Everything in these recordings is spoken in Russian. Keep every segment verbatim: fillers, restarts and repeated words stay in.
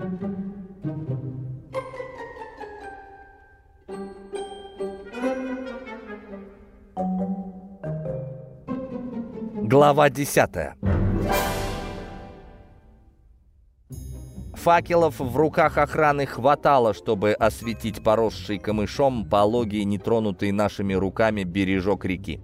Глава десятая. Факелов в руках охраны хватало, чтобы осветить поросший камышом, пологий, нетронутый нашими руками бережок реки.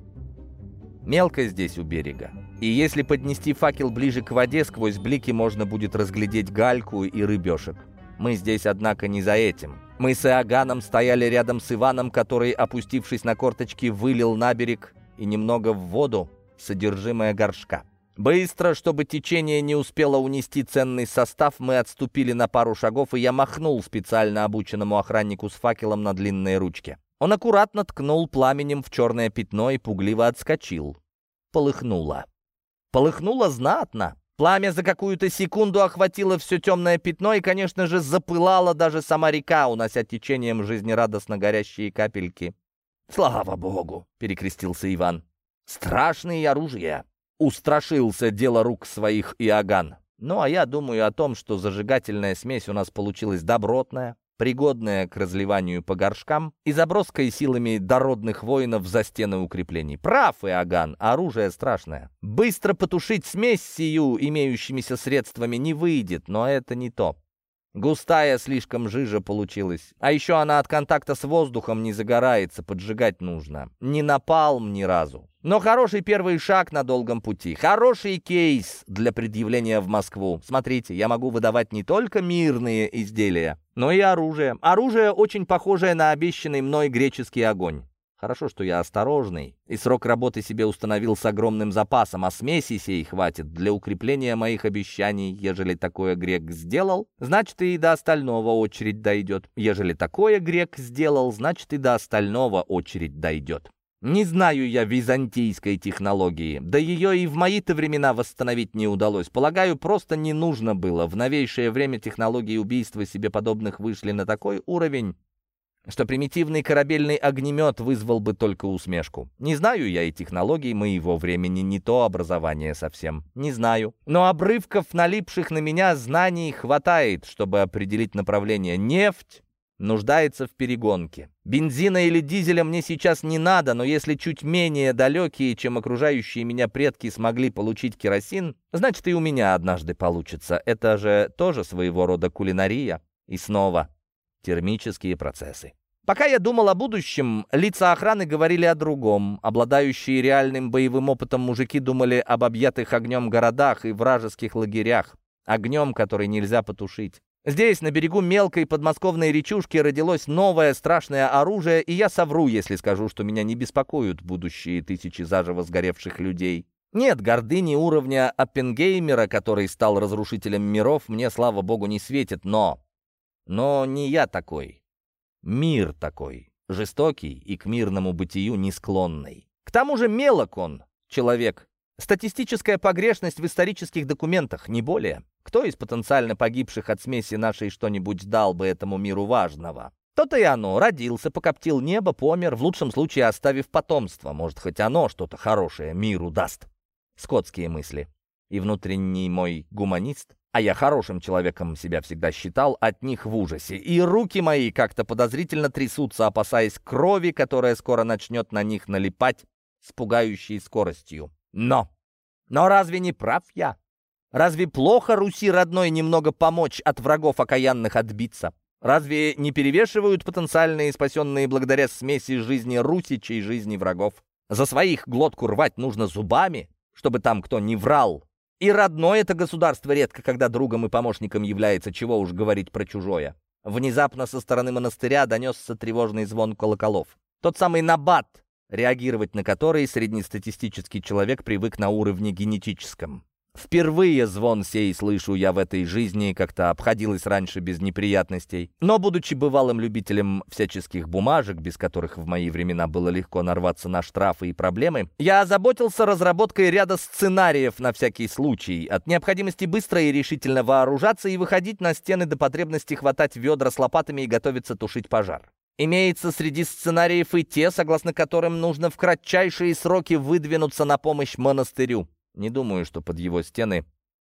Мелко здесь у берега. И если поднести факел ближе к воде, сквозь блики можно будет разглядеть гальку и рыбешек. Мы здесь, однако, не за этим. Мы с Иоганном стояли рядом с Иваном, который, опустившись на корточки, вылил на берег и немного в воду содержимое горшка. Быстро, чтобы течение не успело унести ценный состав, мы отступили на пару шагов, и я махнул специально обученному охраннику с факелом на длинной ручке. Он аккуратно ткнул пламенем в черное пятно и пугливо отскочил. Полыхнуло. Полыхнуло знатно. Пламя за какую-то секунду охватило все темное пятно и, конечно же, запылала даже сама река, унося течением жизнерадостно горящие капельки. «Слава Богу!» — перекрестился Иван. «Страшные оружия!» — устрашился дело рук своих Иоганн. Ну, а я думаю о том, что зажигательная смесь у нас получилась добротная, пригодная к разливанию по горшкам и заброской силами дородных воинов за стены укреплений. Прав Иоганн, оружие страшное. Быстро потушить смесь сию имеющимися средствами не выйдет, но это не то. Густая слишком жижа получилась. А еще она от контакта с воздухом не загорается, поджигать нужно. Не напалм ни разу. Но хороший первый шаг на долгом пути. Хороший кейс для предъявления в Москву. Смотрите, я могу выдавать не только мирные изделия, но и оружие. Оружие, очень похожее на обещанный мной греческий огонь. Хорошо, что я осторожный, и срок работы себе установил с огромным запасом, а смеси сей хватит для укрепления моих обещаний. Ежели такое грек сделал, значит и до остального очередь дойдет. Ежели такое грек сделал, значит и до остального очередь дойдет. Не знаю я византийской технологии, да ее и в мои-то времена восстановить не удалось. Полагаю, просто не нужно было. В новейшее время технологии убийства себе подобных вышли на такой уровень, что примитивный корабельный огнемет вызвал бы только усмешку. Не знаю я и технологий моего времени, не то образование совсем. Не знаю. Но обрывков, налипших на меня, знаний хватает, чтобы определить направление. Нефть нуждается в перегонке. Бензина или дизеля мне сейчас не надо, но если чуть менее далекие, чем окружающие меня предки, смогли получить керосин, значит и у меня однажды получится. Это же тоже своего рода кулинария. И снова термические процессы. Пока я думал о будущем, лица охраны говорили о другом. Обладающие реальным боевым опытом мужики думали об объятых огнем городах и вражеских лагерях. Огнем, который нельзя потушить. Здесь, на берегу мелкой подмосковной речушки, родилось новое страшное оружие, и я совру, если скажу, что меня не беспокоят будущие тысячи заживо сгоревших людей. Нет, гордыни уровня Оппенгеймера, который стал разрушителем миров, мне, слава богу, не светит, но... Но не я такой. Мир такой, жестокий и к мирному бытию не склонный. К тому же мелок он, человек. Статистическая погрешность в исторических документах, не более. Кто из потенциально погибших от смеси нашей что-нибудь дал бы этому миру важного? То-то и оно. Родился, покоптил небо, помер, в лучшем случае оставив потомство. Может, хоть оно что-то хорошее миру даст. Скотские мысли. И внутренний мой гуманист, а я хорошим человеком себя всегда считал, от них в ужасе. И руки мои как-то подозрительно трясутся, опасаясь крови, которая скоро начнет на них налипать с пугающей скоростью. Но! Но разве не прав я? Разве плохо Руси родной немного помочь от врагов окаянных отбиться? Разве не перевешивают потенциальные спасенные благодаря смеси жизни русичей жизни врагов? За своих глотку рвать нужно зубами, чтобы там кто не врал. И родное это государство редко когда другом и помощником является, чего уж говорить про чужое. Внезапно со стороны монастыря донесся тревожный звон колоколов. Тот самый набат, реагировать на который среднестатистический человек привык на уровне генетическом. Впервые звон сей слышу я в этой жизни, как-то обходилось раньше без неприятностей. Но, будучи бывалым любителем всяческих бумажек, без которых в мои времена было легко нарваться на штрафы и проблемы, я озаботился разработкой ряда сценариев на всякий случай, от необходимости быстро и решительно вооружаться и выходить на стены до потребности хватать ведра с лопатами и готовиться тушить пожар. Имеется среди сценариев и те, согласно которым нужно в кратчайшие сроки выдвинуться на помощь монастырю. Не думаю, что под его стены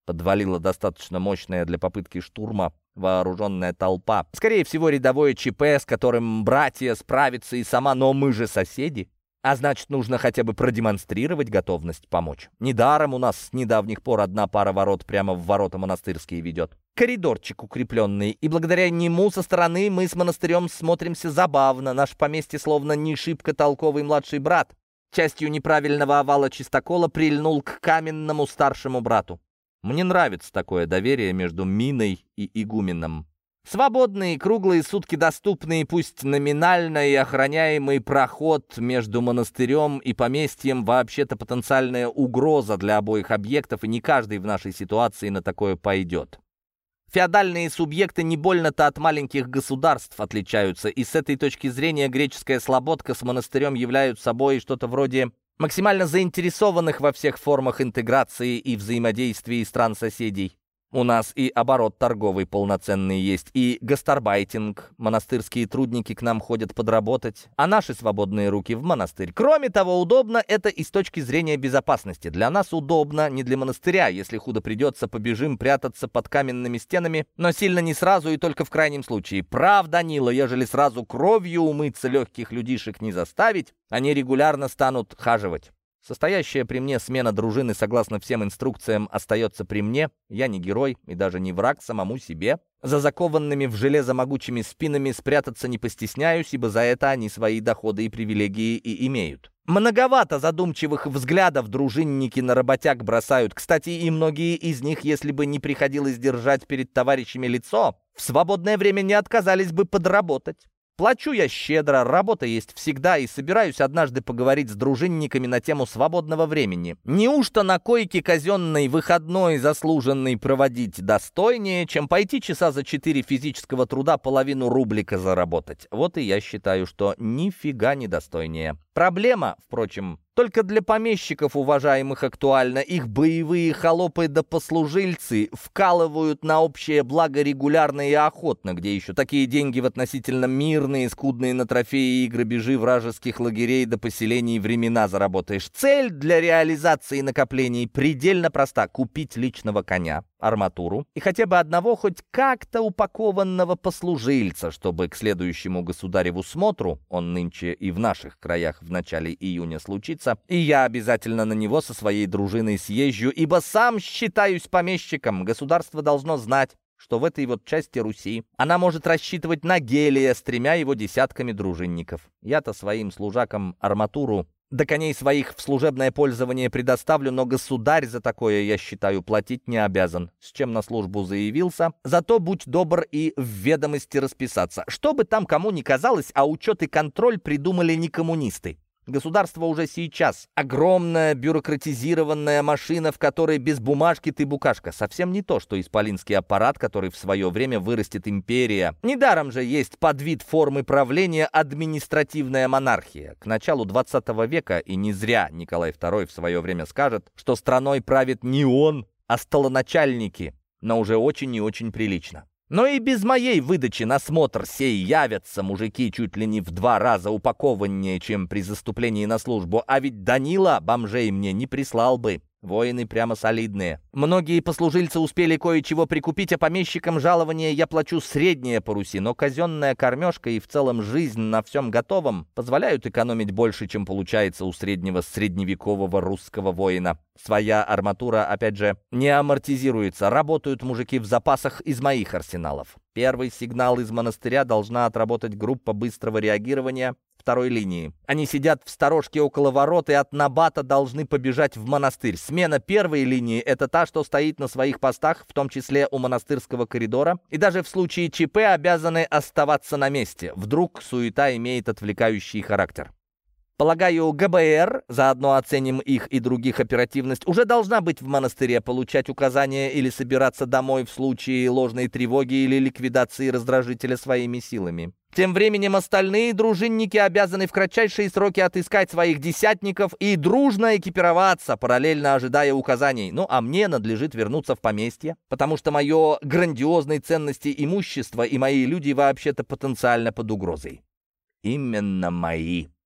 подвалила достаточно мощная для попытки штурма вооруженная толпа. Скорее всего, рядовое ЧП, с которым братья справятся и сама, но мы же соседи. А значит, нужно хотя бы продемонстрировать готовность помочь. Недаром у нас с недавних пор одна пара ворот прямо в ворота монастырские ведет. Коридорчик укрепленный, и благодаря нему со стороны мы с монастырем смотримся забавно. Наш поместье словно не шибко толковый младший брат. Частью неправильного овала чистокола прильнул к каменному старшему брату. Мне нравится такое доверие между Миной и игуменом. Свободный, круглые сутки доступный, пусть номинально и охраняемый проход между монастырем и поместьем вообще-то потенциальная угроза для обоих объектов, и не каждый в нашей ситуации на такое пойдет. Феодальные субъекты не больно-то от маленьких государств отличаются, и с этой точки зрения греческая слободка с монастырем являют собой что-то вроде максимально заинтересованных во всех формах интеграции и взаимодействия стран-соседей. У нас и оборот торговый полноценный есть, и гастарбайтинг. Монастырские трудники к нам ходят подработать, а наши свободные руки в монастырь. Кроме того, удобно это и с точки зрения безопасности. Для нас удобно, не для монастыря. Если худо придется, побежим прятаться под каменными стенами, но сильно не сразу и только в крайнем случае. Прав, Данила, ежели сразу кровью умыться легких людишек не заставить, они регулярно станут хаживать. Состоящая при мне смена дружины, согласно всем инструкциям, остается при мне. Я не герой и даже не враг самому себе. За закованными в железо могучими спинами спрятаться не постесняюсь, ибо за это они свои доходы и привилегии и имеют. Многовато задумчивых взглядов дружинники на работяг бросают. Кстати, и многие из них, если бы не приходилось держать перед товарищами лицо, в свободное время не отказались бы подработать. Плачу я щедро, работа есть всегда, и собираюсь однажды поговорить с дружинниками на тему свободного времени. Неужто на койке казенной выходной заслуженный проводить достойнее, чем пойти часа за четыре физического труда половину рублика заработать? Вот и я считаю, что нифига не достойнее. Проблема, впрочем, только для помещиков, уважаемых, актуальна. Их боевые холопы да послужильцы вкалывают на общее благо регулярно и охотно, где еще такие деньги в относительно мирные, скудные на трофеи и грабежи вражеских лагерей до поселений времена заработаешь. Цель для реализации накоплений предельно проста — купить личного коня, арматуру и хотя бы одного хоть как-то упакованного послужильца, чтобы к следующему государеву смотру, он нынче и в наших краях в начале июня случится, и я обязательно на него со своей дружиной съезжу, ибо сам считаюсь помещиком. Государство должно знать, что в этой вот части Руси она может рассчитывать на Гелия с тремя его десятками дружинников. Я-то своим служакам арматуру до коней своих в служебное пользование предоставлю, но государь за такое, я считаю, платить не обязан. С чем на службу заявился, зато будь добр и в ведомости расписаться. Что бы там кому ни казалось, а учет и контроль придумали не коммунисты. Государство уже сейчас огромная бюрократизированная машина, в которой без бумажки ты букашка. Совсем не то, что исполинский аппарат, который в свое время вырастет империя. Недаром же есть подвид формы правления административная монархия. К началу двадцатого века, и не зря Николай второй в свое время скажет, что страной правит не он, а столоначальники, но уже очень и очень прилично. Но и без моей выдачи на смотр сей явятся мужики чуть ли не в два раза упакованнее, чем при заступлении на службу. А ведь Данила бомжей мне не прислал бы. Воины прямо солидные. Многие послужильцы успели кое-чего прикупить, а помещикам жалование я плачу среднее по Руси, но казенная кормежка и в целом жизнь на всем готовом позволяют экономить больше, чем получается у среднего средневекового русского воина. Своя арматура, опять же, не амортизируется. Работают мужики в запасах из моих арсеналов. Первый сигнал из монастыря должна отработать группа быстрого реагирования второй линии. Они сидят в сторожке около ворот и от набата должны побежать в монастырь. Смена первой линии — это та, что стоит на своих постах, в том числе у монастырского коридора, и даже в случае ЧП обязаны оставаться на месте. Вдруг суета имеет отвлекающий характер. Полагаю, ГБР, заодно оценим их и других оперативность, уже должна быть в монастыре, получать указания или собираться домой в случае ложной тревоги или ликвидации раздражителя своими силами. Тем временем остальные дружинники обязаны в кратчайшие сроки отыскать своих десятников и дружно экипироваться, параллельно ожидая указаний. Ну, а мне надлежит вернуться в поместье, потому что мое грандиозной ценности имущество и мои люди вообще-то потенциально под угрозой. Именно мои.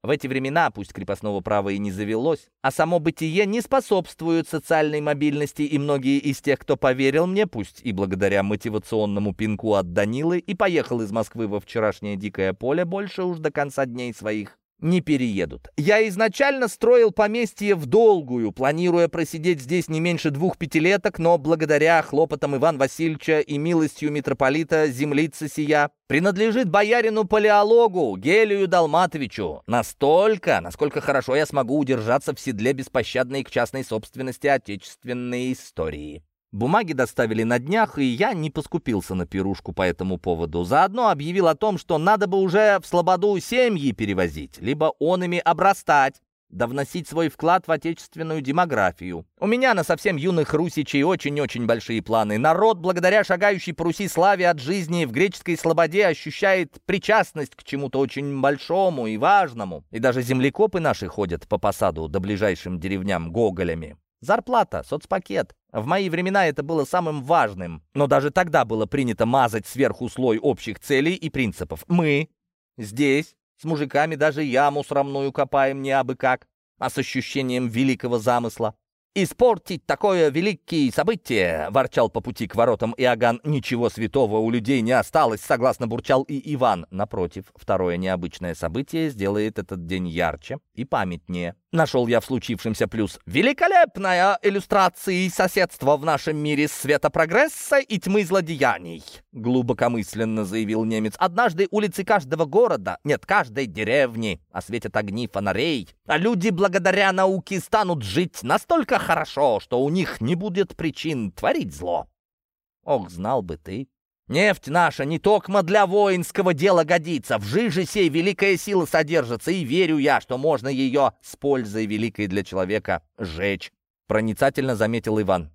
В эти времена, пусть крепостного права и не завелось, а само бытие не способствует социальной мобильности, и многие из тех, кто поверил мне, пусть и благодаря мотивационному пинку от Данилы, и поехал из Москвы во вчерашнее дикое поле, больше уж до конца дней своих не переедут. Я изначально строил поместье в долгую, планируя просидеть здесь не меньше двух пятилеток, но благодаря хлопотам Ивана Васильевича и милостью митрополита землица сия принадлежит боярину Палеологу Гелию Далматовичу настолько, насколько хорошо я смогу удержаться в седле беспощадной к частной собственности отечественной истории. Бумаги доставили на днях, и я не поскупился на пирушку по этому поводу. Заодно объявил о том, что надо бы уже в слободу семьи перевозить, либо он ими обрастать, да вносить свой вклад в отечественную демографию. У меня на совсем юных русичей очень-очень большие планы. Народ, благодаря шагающей по Руси славе от жизни в греческой слободе, ощущает причастность к чему-то очень большому и важному. И даже землекопы наши ходят по посаду до ближайшим деревням гоголями. Зарплата, соцпакет. В мои времена это было самым важным. Но даже тогда было принято мазать сверху слой общих целей и принципов. Мы здесь с мужиками даже яму срамную копаем не абы как, а с ощущением великого замысла. «Испортить такое великое событие!» — ворчал по пути к воротам Иоганн. «Ничего святого у людей не осталось», — согласно бурчал и Иван. Напротив, второе необычное событие сделает этот день ярче и памятнее. Нашел я в случившемся плюс. «Великолепная иллюстрация соседства в нашем мире света прогресса и тьмы злодеяний», — глубокомысленно заявил немец. «Однажды улицы каждого города, нет, каждой деревни осветят огни фонарей, а люди благодаря науке станут жить настолько хорошо, что у них не будет причин творить зло». Ох, знал бы ты. Нефть наша не токмо для воинского дела годится. В жиже сей великая сила содержится, и верю я, что можно ее с пользой великой для человека сжечь», — проницательно заметил Иван.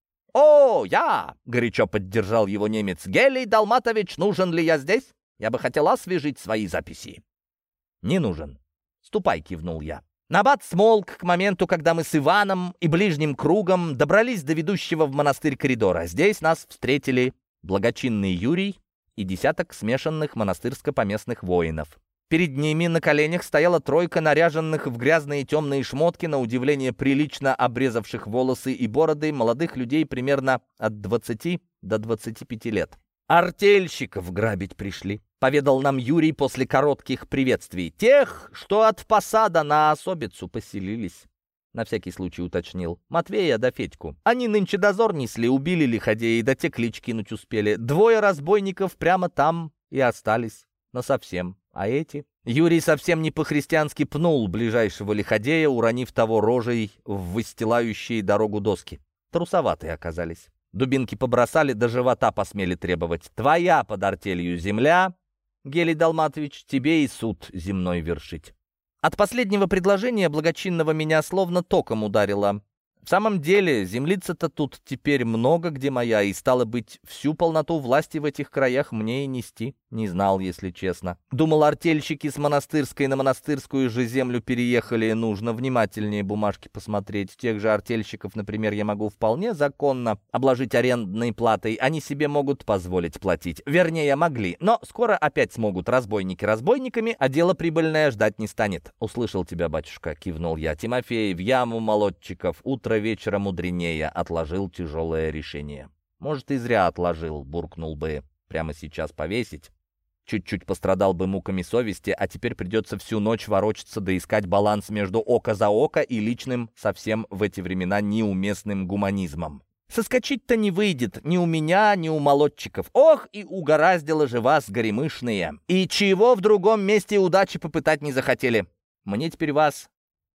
«О, я!» — горячо поддержал его немец. «Гелий Далматович, нужен ли я здесь? Я бы хотел освежить свои записи». «Не нужен. Ступай», — кивнул я. Набат смолк к моменту, когда мы с Иваном и ближним кругом добрались до ведущего в монастырь коридора. Здесь нас встретили благочинный Юрий и десяток смешанных монастырско-поместных воинов. Перед ними на коленях стояла тройка наряженных в грязные темные шмотки, на удивление прилично обрезавших волосы и бороды, молодых людей примерно от двадцати до двадцати пяти лет. «Артельщиков грабить пришли», — поведал нам Юрий после коротких приветствий. «Тех, что от посада на особицу поселились». На всякий случай уточнил. «Матвея да Федьку. Они нынче дозор несли, убили лиходеи, да те клич кинуть успели. Двое разбойников прямо там и остались. Насовсем. А эти...» Юрий совсем не по-христиански пнул ближайшего лиходея, уронив того рожей в выстилающие дорогу доски. Трусоватые оказались. Дубинки побросали, до живота посмели требовать. «Твоя под артелью земля, Гелий Далматович, тебе и суд земной вершить». От последнего предложения благочинного меня словно током ударило. В самом деле, землица-то тут теперь много где моя, и, стало быть, всю полноту власти в этих краях мне и нести. Не знал, если честно. Думал, артельщики с монастырской на монастырскую же землю переехали, нужно внимательнее бумажки посмотреть. Тех же артельщиков, например, я могу вполне законно обложить арендной платой. Они себе могут позволить платить. Вернее, могли. Но скоро опять смогут разбойники разбойниками, а дело прибыльное ждать не станет. «Услышал тебя, батюшка», — кивнул я. «Тимофей, в яму молодчиков, утро вечера мудренее», — отложил тяжелое решение. «Может, и зря отложил», — буркнул бы. «Прямо сейчас повесить. Чуть-чуть пострадал бы муками совести, а теперь придется всю ночь ворочаться да искать баланс между око за око и личным, совсем в эти времена неуместным гуманизмом. Соскочить-то не выйдет ни у меня, ни у молодчиков. Ох, и угораздило же вас, горемышные. И чего в другом месте удачи попытать не захотели? Мне теперь вас...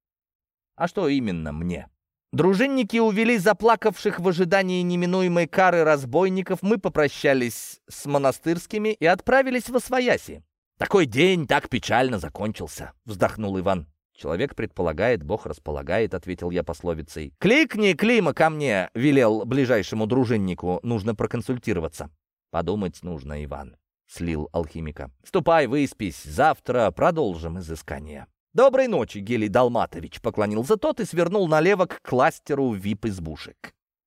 А что именно мне?» Дружинники увели заплакавших в ожидании неминуемой кары разбойников, мы попрощались с монастырскими и отправились во свояси. «Такой день так печально закончился», — вздохнул Иван. «Человек предполагает, Бог располагает», — ответил я пословицей. «Кликни, Клима, ко мне», — велел ближайшему дружиннику. «Нужно проконсультироваться». «Подумать нужно, Иван», — слил алхимика. «Ступай, выспись, завтра продолжим изыскание». «Доброй ночи, Гелий Далматович», — поклонился тот и свернул налево к кластеру вип-избушек.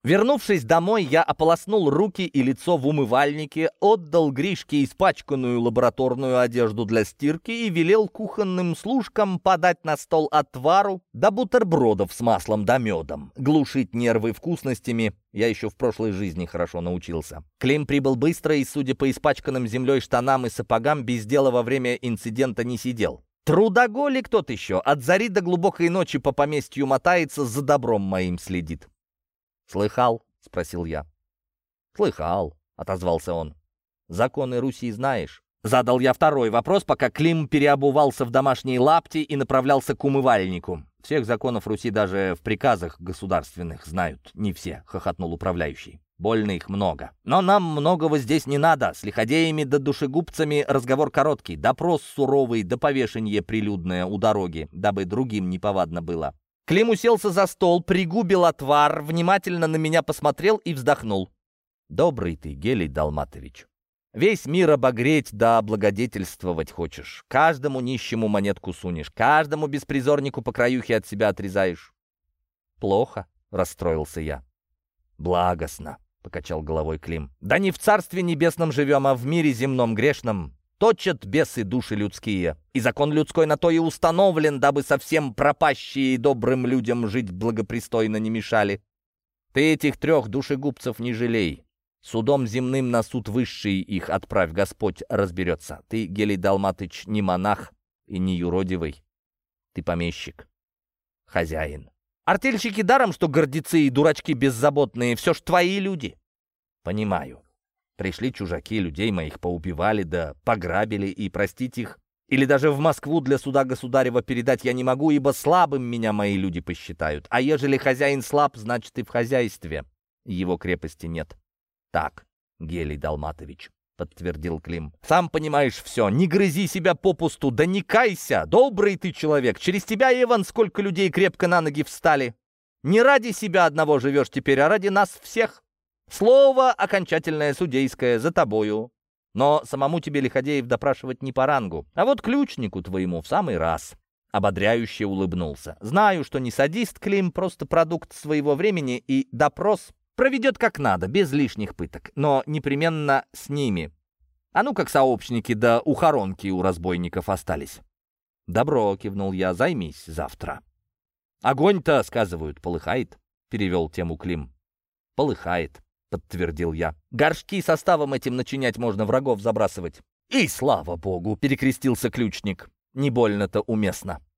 Вернувшись домой, я ополоснул руки и лицо в умывальнике, отдал Гришке испачканную лабораторную одежду для стирки и велел кухонным служкам подать на стол отвару да бутербродов с маслом да медом. Глушить нервы вкусностями я еще в прошлой жизни хорошо научился. Клим прибыл быстро и, судя по испачканным землей штанам и сапогам, без дела во время инцидента не сидел. Трудоголик тот еще, от зари до глубокой ночи по поместью мотается, за добром моим следит. «Слыхал?» — спросил я. «Слыхал», — отозвался он. «Законы Руси знаешь?» Задал я второй вопрос, пока Клим переобувался в домашние лапти и направлялся к умывальнику. «Всех законов Руси даже в приказах государственных знают не все», — хохотнул управляющий. «Больно их много. Но нам многого здесь не надо. С лиходеями да душегубцами разговор короткий, допрос суровый да повешенье прилюдное у дороги, дабы другим неповадно было». Клим уселся за стол, пригубил отвар, внимательно на меня посмотрел и вздохнул. «Добрый ты, Гелий Далматович. Весь мир обогреть да облагодетельствовать хочешь. Каждому нищему монетку сунешь, каждому беспризорнику по краюхе от себя отрезаешь». «Плохо», — расстроился я. «Благостно», — покачал головой Клим. «Да не в царстве небесном живем, а в мире земном грешном. Точат бесы души людские, и закон людской на то и установлен, дабы совсем пропащие и добрым людям жить благопристойно не мешали. Ты этих трех душегубцев не жалей. Судом земным на суд высший их отправь, Господь разберется. Ты, Гелий Далматыч, не монах и не юродивый. Ты помещик, хозяин. Артельщики даром, что гордецы и дурачки беззаботные, все ж твои люди». «Понимаю. Пришли чужаки, людей моих поубивали, да пограбили, и простить их, или даже в Москву для суда государева передать я не могу, ибо слабым меня мои люди посчитают. А ежели хозяин слаб, значит и в хозяйстве его крепости нет». «Так, Гелий Далматович», — подтвердил Клим. «Сам понимаешь все, не грызи себя попусту, да не кайся, добрый ты человек. Через тебя, Иван, сколько людей крепко на ноги встали. Не ради себя одного живешь теперь, а ради нас всех. Слово окончательное судейское за тобою. Но самому тебе лиходеев допрашивать не по рангу. А вот ключнику твоему в самый раз». Ободряюще улыбнулся. «Знаю, что не садист Клим, просто продукт своего времени, и допрос проведет как надо, без лишних пыток, но непременно с ними. А ну как сообщники да ухоронки у разбойников остались». «Добро», — кивнул я, — «займись завтра». «Огонь-то, сказывают, полыхает», — перевел тему Клим. «Полыхает», — подтвердил я. «Горшки составом этим начинять можно, врагов забрасывать». «И слава богу!» — перекрестился ключник. «Не больно-то уместно».